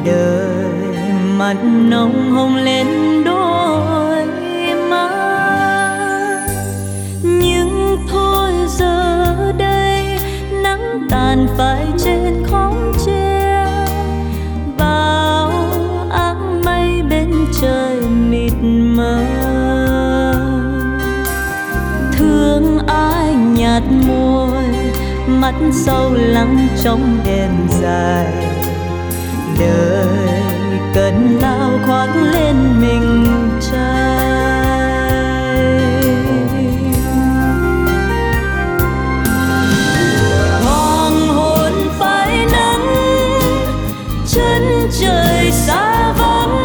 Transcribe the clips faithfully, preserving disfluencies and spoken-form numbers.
đời mặt nồng hồng lên đôi má. Nhưng thôi giờ đây nắng tàn phai trên khóm tre, bao áng mây bên trời mịt mờ. Thương ai nhạt môi, mắt sâu lắng trong đêm dài. Đời cơn lao khoác lên mình trai. Hoàng hôn phai nắng, chân trời xa vắng,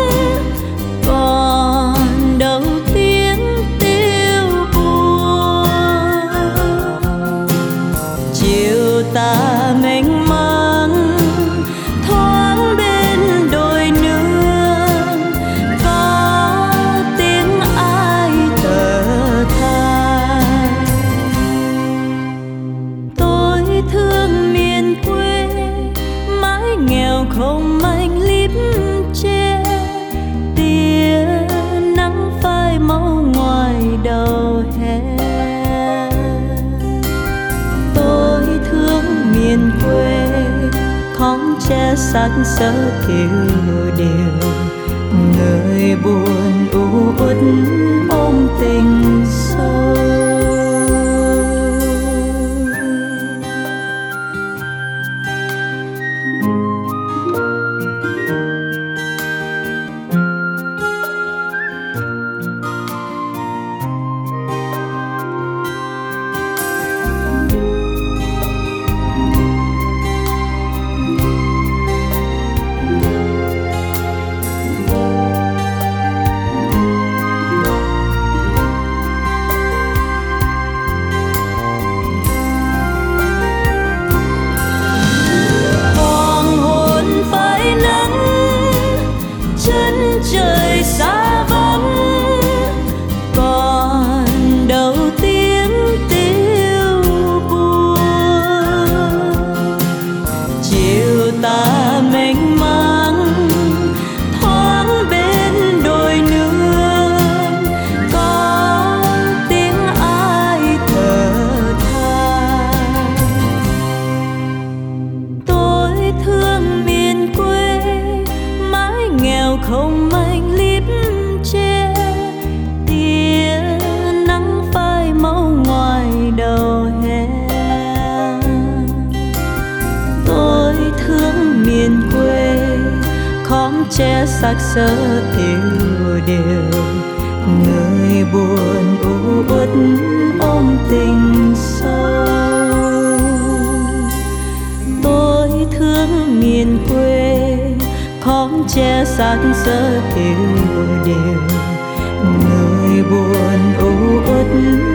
còn đâu tiếng tiêu buồn. Chiều tà mênh mang thoáng bên đồi nương, có tiếng ai thở than. Tôi thương miền quê mái nghèo không manh líp tre, tia nắng phai màu ngoài đầu hè. Tôi thương miền quê khóm tre xác sơ thiếu điều, người buồn u uất ôm tình sâu. Trời xa vắng, còn đâu tiếng tiêu buồn. Chiều tà mênh mang thoáng bên đồi nương, có tiếng ai thở than. Tôi thương miền quê mái nghèo không manh líp tre, tia nắng phai màu ngoài đầu hè. Tôi thương miền quê khóm tre xác xơ thiếu điều, người buồn u uất ôm tình sâu. Tôi thương miền quê khóm tre xác xơ thiếu điều, người buồn u uất